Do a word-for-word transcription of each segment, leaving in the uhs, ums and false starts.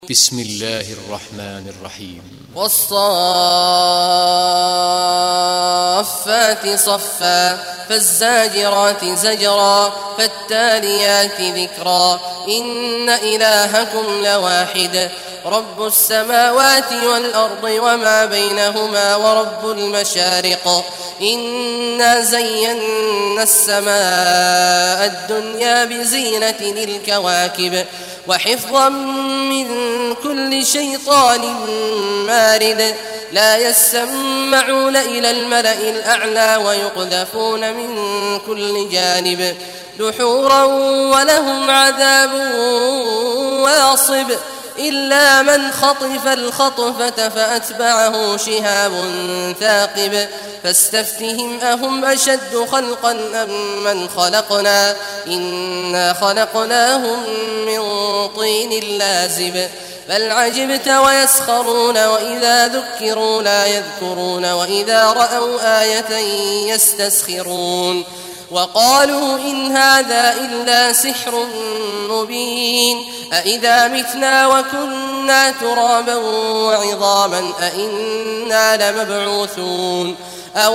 بسم الله الرحمن الرحيم والصافات صفا فالزاجرات زجرا فالتاليات ذكرا إن إلهكم لواحد رب السماوات والأرض وما بينهما ورب المشارق إنا زينا السماء الدنيا بزينة للكواكب وحفظا من كل شيطان مارد لا يسمعون إلى الملأ الأعلى ويقذفون من كل جانب دحورا ولهم عذاب واصب إلا من خطف الخطفة فأتبعه شهاب ثاقب فاستفتهم أهم أشد خلقا أم من خلقنا إنا خلقناهم من طين لازب بل عجبت ويسخرون وإذا ذكروا لا يذكرون وإذا رأوا آية يستسخرون وقالوا إن هذا إلا سحر مبين أإذا متنا وكنا ترابا وعظاما أإنا لمبعوثون أو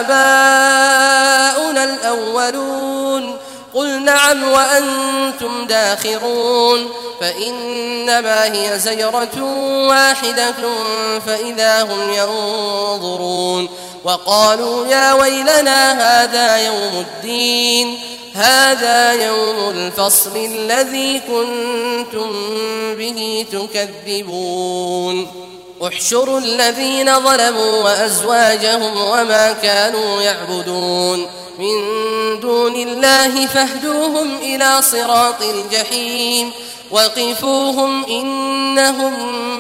آباؤنا الأولون قل نعم وأنتم داخرون فإنما هي زجرة واحدة فإذا هم ينظرون وقالوا يا ويلنا هذا يوم الدين هذا يوم الفصل الذي كنتم به تكذبون احشروا الذين ظلموا وأزواجهم وما كانوا يعبدون من دون الله فاهدوهم إلى صراط الجحيم وقفوهم إنهم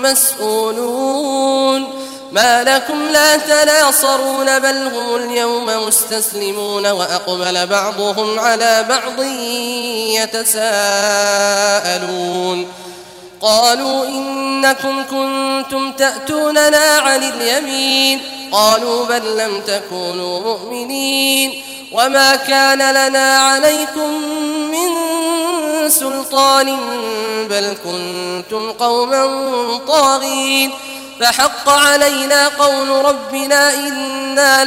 مسؤولون ما لكم لا تناصرون بل هم اليوم مستسلمون وأقبل بعضهم على بعض يتساءلون قالوا إنكم كنتم تأتوننا عن اليمين قالوا بل لم تكونوا مؤمنين وما كان لنا عليكم من سلطان بل كنتم قوما طاغين فحق علينا قول ربنا إنا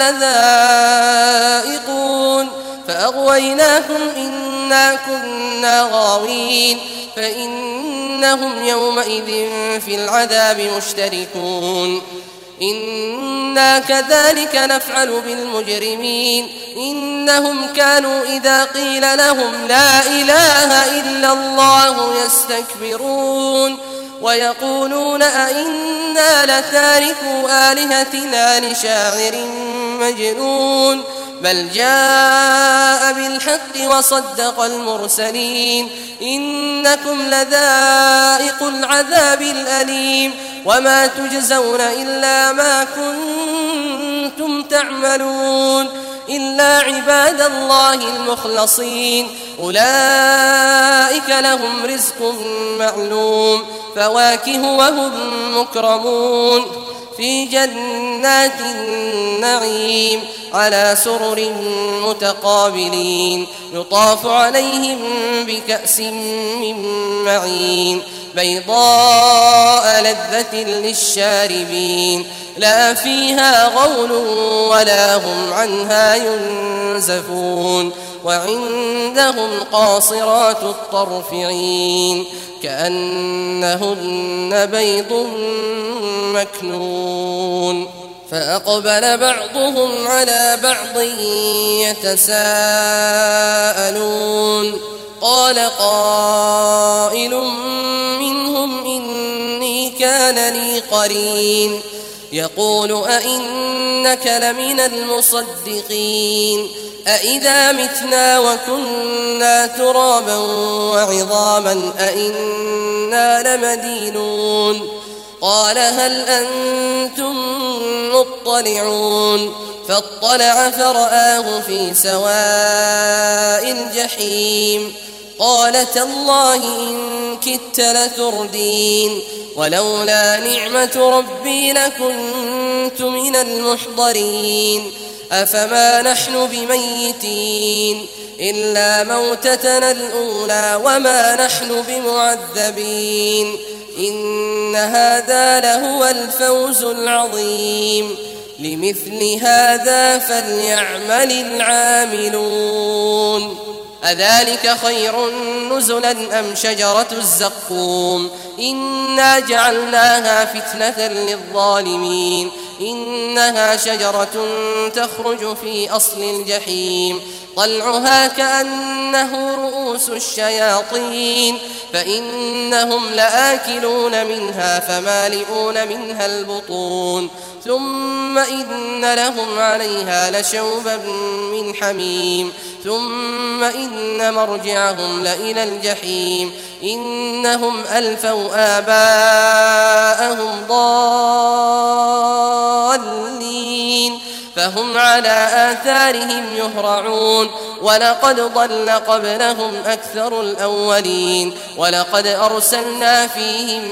لذائقون فأغويناكم إنا كنا غاوين فإنهم يومئذ في العذاب مشتركون إنا كذلك نفعل بالمجرمين إنهم كانوا إذا قيل لهم لا إله إلا الله يستكبرون ويقولون أئنا لتاركوا آلهتنا لشاعر مجنون بل جاء بالحق وصدق المرسلين إنكم لذائقوا العذاب الأليم وما تجزون إلا ما كنتم تعملون إلا عباد الله المخلصين أولئك لهم رزق معلوم فواكه وهم مكرمون في جنات النعيم على سرر متقابلين يطاف عليهم بكأس من معين بيضاء لذة للشاربين لا فيها غول ولا هم عنها ينزفون وعندهم قاصرات الطرف عين كأنهن بيض مكنون فأقبل بعضهم على بعض يتساءلون قال قائل منهم إني كان لي قرين يقول أئنك لمن المصدقين أئذا متنا وكنا ترابا وعظاما أئنا لمدينون قال هل أنتم مطلعون فاطلع فرآه في سواء الجحيم قال تالله إن كدت لتردين ولولا نعمة ربي لكنت من المحضرين أفما نحن بميتين إلا موتتنا الأولى وما نحن بمعذبين إن هذا لهو الفوز العظيم لمثل هذا فليعمل العاملون أذلك خير نزلا أم شجرة الزقوم إنا جعلناها فتنة للظالمين إنها شجرة تخرج في أصل الجحيم طلعها كأنه رؤوس الشياطين فإنهم لآكلون منها فمالئون منها البطون ثم إن لهم عليها لشوبا من حميم ثم إن مرجعهم لإلى الجحيم إنهم ألفوا آباءهم ضالين فهم على آثارهم يهرعون ولقد ضل قبلهم أكثر الأولين ولقد أرسلنا فيهم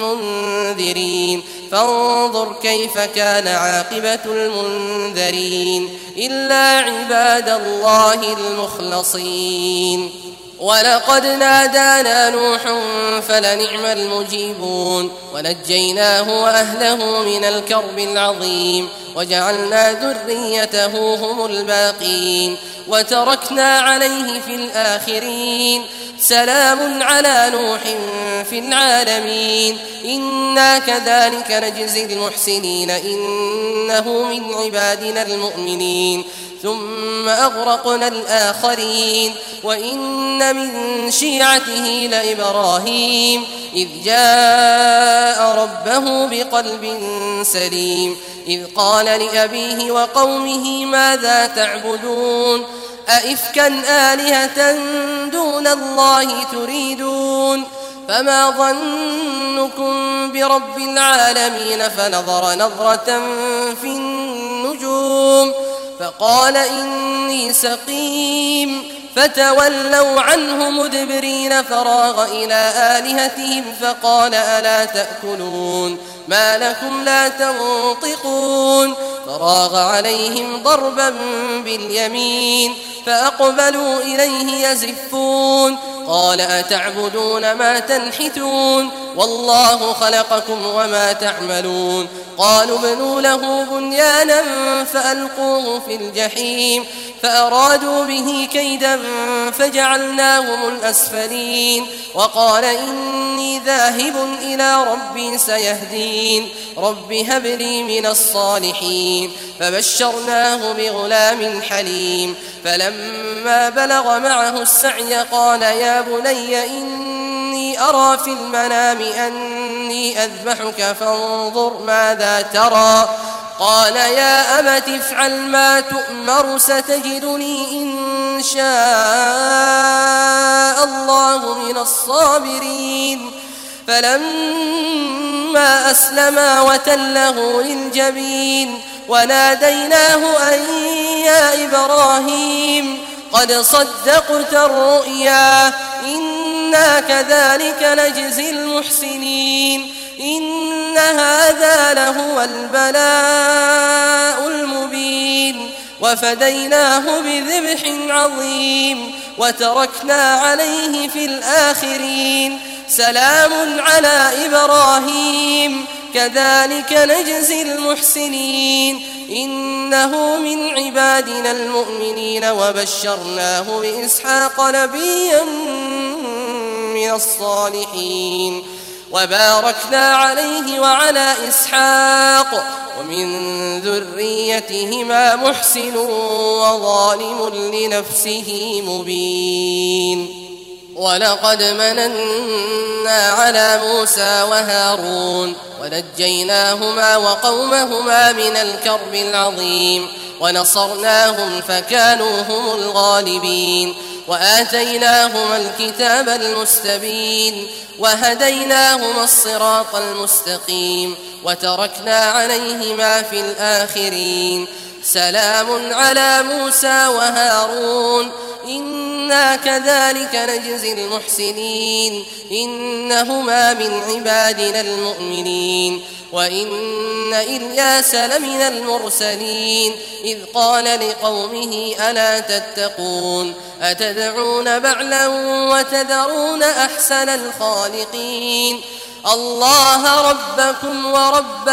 منذرين فانظر كيف كان عاقبة المنذرين إلا عباد الله المخلصين ولقد نادانا نوح فلنعم المجيبون ونجيناه وأهله من الكرب العظيم وجعلنا ذريته هم الباقين وتركنا عليه في الآخرين سلام على نوح في العالمين إنا كذلك نجزي المحسنين إنه من عبادنا المؤمنين ثم أغرقنا الآخرين وإن من شيعته لإبراهيم إذ جاء ربه بقلب سليم إذ قال لأبيه وقومه ماذا تعبدون أئفكا آلهة دون الله تريدون فما ظنكم برب العالمين فنظر نظرة في النجوم فقال إني سقيم فتولوا عنه مدبرين فراغ إلى آلهتهم فقال ألا تأكلون ما لكم لا تنطقون فراغ عليهم ضربا باليمين فأقبلوا إليه يزفون قال أتعبدون ما تنحتون والله خلقكم وما تعملون قالوا ابنوا له بنيانا فألقوه في الجحيم فأرادوا به كيدا فجعلناهم الأسفلين وقال إني ذاهب إلى ربي سيهدين رب هب لي من الصالحين فبشرناه بغلام حليم فلما بلغ معه السعي قال يا بني إني أرى في المنام أني أذبحك فانظر ماذا ترى قال يا أبت افعل ما تؤمر ستجدني إن شاء الله من الصابرين فلما أسلما وتله للجبين وناديناه أن يا إبراهيم قد صدقت الرؤيا إنا كذلك نجزي المحسنين إن هذا لهو البلاء المبين وفديناه بذبح عظيم وتركنا عليه في الآخرين سلام على إبراهيم كذلك نجزي المحسنين إنه من عبادنا المؤمنين وبشرناه بإسحاق نبيا من الصالحين وباركنا عليه وعلى إسحاق ومن ذريتهما محسن وظالم لنفسه مبين ولقد مننا على موسى وهارون ونجيناهما وقومهما من الكرب العظيم ونصرناهم فكانوا هم الغالبين وآتيناهما الكتاب المستبين وهديناهما الصراط المستقيم وتركنا عليهما في الآخرين سلام على موسى وهارون إنا كذلك نجزي المحسنين إنهما من عبادنا المؤمنين وإن إلياس لمن المرسلين إذ قال لقومه ألا تتقون أتدعون بعلا وتذرون أحسن الخالقين الله ربكم ورب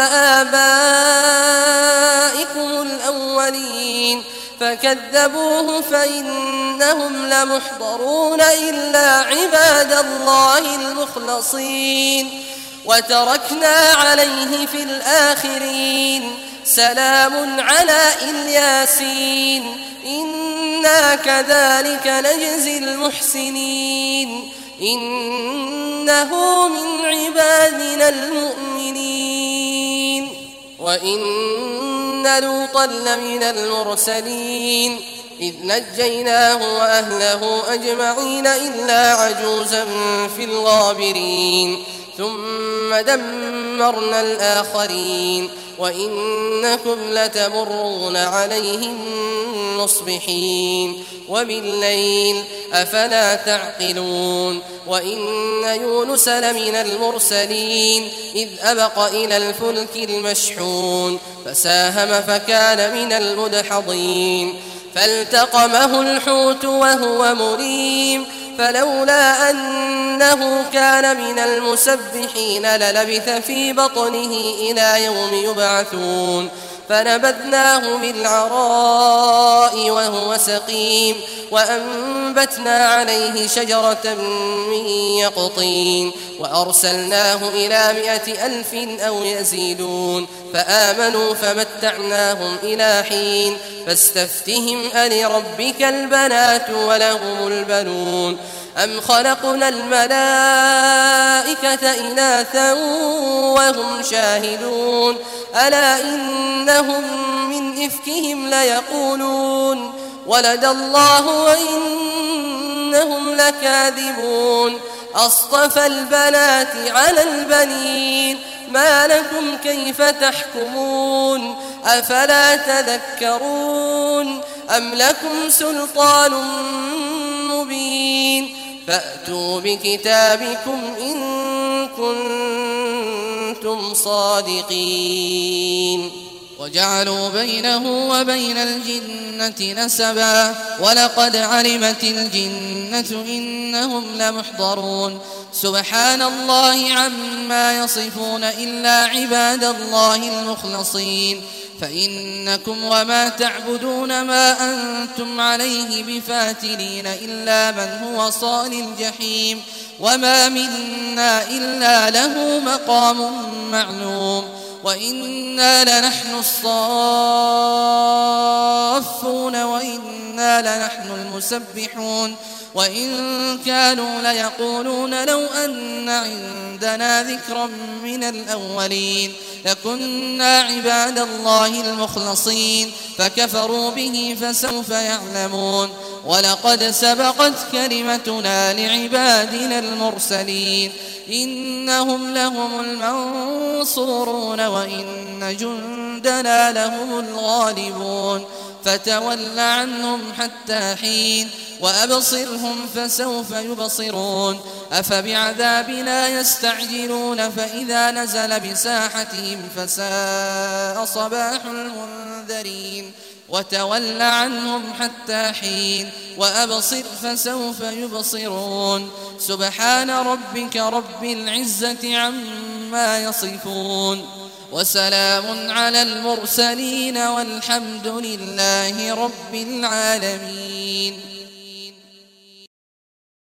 آبائكم الأولين فكذبوه فإنهم لمحضرون إلا عباد الله المخلصين وتركنا عليه في الآخرين سلام على الياسين إنا كذلك نجزي المحسنين إنه من عبادنا المؤمنين وإن لوطا لمن المرسلين إذ نجيناه وأهله أجمعين إلا عجوزا في الغابرين ثم دمرنا الآخرين وإنكم لتمرون عليهم مصبحين وبالليل أفلا تعقلون وإن يونس لمن المرسلين إذ أبق إلى الفلك المشحون فساهم فكان من المدحضين فالتقمه الحوت وهو مليم فلولا أنه كان من المسبحين للبث في بطنه إلى يوم يبعثون فنبذناه بالعراء وهو سقيم وأنبتنا عليه شجرة من يقطين وأرسلناه إلى مائة ألف أو يزيدون فآمنوا فمتعناهم إلى حين فاستفتهم ألربك البنات ولهم البنون أم خلقنا الملائكة إناثا وهم شاهدون ألا إنهم من إفكهم ليقولون ولد الله وإنهم لكاذبون أصطفى البنات على البنين ما لكم كيف تحكمون أفلا تذكرون أم لكم سلطان مبين فأتوا بكتابكم إن كنتم صادقين وجعلوا بينه وبين الجنة نسبا ولقد علمت الجنة إنهم لمحضرون سبحان الله عما يصفون إلا عباد الله المخلصين فإنكم وما تعبدون ما أنتم عليه بفاتنين إلا من هو صال الجحيم وما منا إلا له مقام معلوم وإنا لنحن الصافون وإنا لنحن المسبحون وإن كانوا ليقولون لو أن عندنا ذكرا من الأولين لكنا عباد الله المخلصين فكفروا به فسوف يعلمون ولقد سبقت كلمتنا لعبادنا المرسلين إنهم لهم المنصورون وإن جندنا لهم الغالبون فتول عنهم حتى حين وأبصرهم فسوف يبصرون أفبعذابنا يستعجلون فإذا نزل بساحتهم فساء صباح المنذرين وتول عنهم حتى حين وأبصر فسوف يبصرون سبحان ربك رب العزة عما يصفون وسلام على المرسلين والحمد لله رب العالمين.